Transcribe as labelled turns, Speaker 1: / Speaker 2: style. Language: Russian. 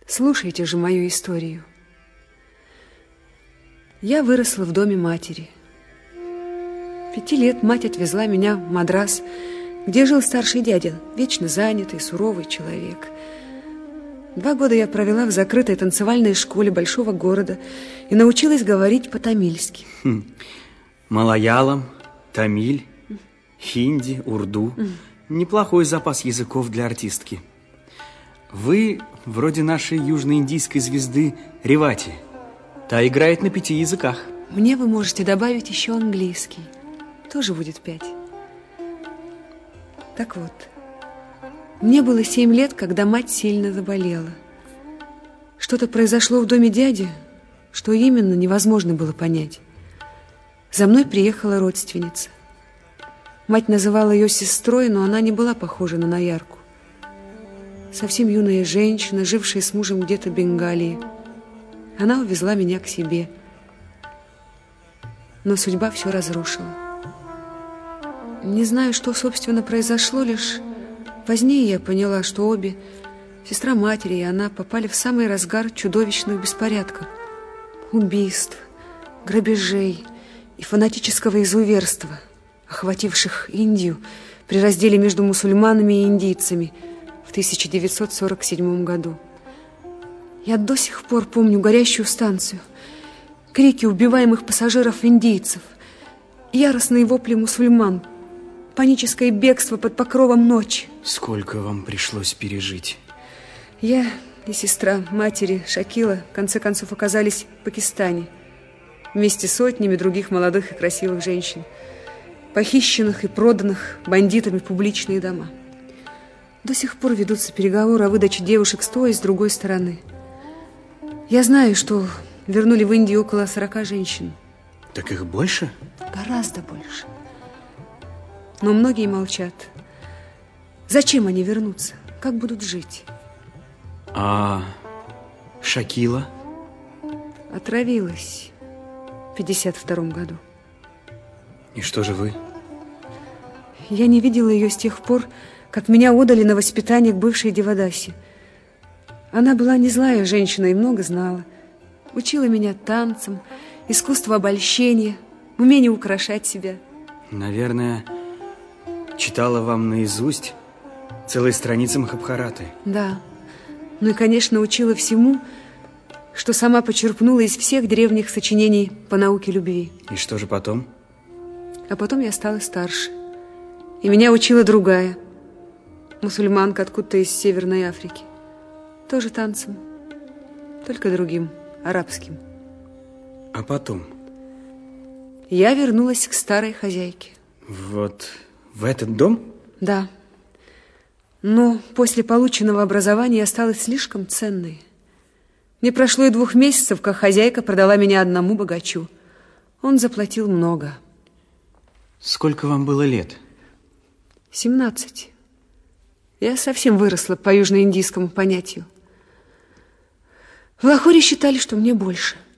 Speaker 1: Слушайте же мою историю. Я выросла в доме матери. 5 лет мать отвезла меня в Мадрас, где жил старший дядя, вечно занятый, суровый человек. 2 года я провела в закрытой танцевальной школе большого города и научилась говорить по-тамильски.
Speaker 2: Малаялам, тамиль, хинди, урду. Неплохой запас языков для артистки. Вы вроде нашей южноиндийской звезды Ревати. Та играет на 5 языках.
Speaker 1: Мне вы можете добавить еще английский. Тоже будет 5. Так вот, мне было 7 лет, когда мать сильно заболела. Что-то произошло в доме дяди, что именно, невозможно было понять. За мной приехала родственница. Мать называла ее сестрой, но она не была похожа на Наярку. Совсем юная женщина, жившая с мужем где-то в Бенгалии. Она увезла меня к себе. Но судьба все разрушила. Не знаю, что, собственно, произошло, лишь позднее я поняла, что обе, сестра матери и она, попали в самый разгар чудовищных беспорядков. Убийств, грабежей и фанатического изуверства, охвативших Индию при разделе между мусульманами и индийцами в 1947 году. Я до сих пор помню горящую станцию, крики убиваемых пассажиров-индийцев, яростные вопли мусульман, паническое бегство под покровом ночи.
Speaker 2: Сколько вам пришлось пережить?
Speaker 1: Я и сестра матери Шакила в конце концов оказались в Пакистане вместе с сотнями других молодых и красивых женщин, похищенных и проданных бандитами в публичные дома. До сих пор ведутся переговоры о выдаче девушек с той и с другой стороны. Я знаю, что вернули в Индию около 40 женщин.
Speaker 2: Так их больше?
Speaker 1: Гораздо больше. Но многие молчат. Зачем они вернутся? Как будут жить?
Speaker 2: А Шакила?
Speaker 1: Отравилась в 52 году.
Speaker 2: И что же вы?
Speaker 1: Я не видела ее с тех пор, как меня отдали на воспитание к бывшей Девадасе. Она была не злая женщина и много знала. Учила меня танцам, искусству обольщения, умению украшать себя.
Speaker 2: Наверное, читала вам наизусть целые страницы Махабхараты.
Speaker 1: Да. Ну и, конечно, учила всему, что сама почерпнула из всех древних сочинений по науке любви.
Speaker 2: И что же потом?
Speaker 1: А потом я стала старше. И меня учила другая, мусульманка откуда-то из Северной Африки. Тоже танцем, только другим, арабским.
Speaker 2: А потом?
Speaker 1: Я вернулась к старой хозяйке.
Speaker 2: Вот в этот дом?
Speaker 1: Да. Но после полученного образования я стала слишком ценной. Не прошло и 2 месяцев, как хозяйка продала меня одному богачу. Он заплатил много.
Speaker 2: Сколько вам было лет?
Speaker 1: 17. Я совсем выросла по южноиндийскому понятию. В Лахоре считали, что мне больше.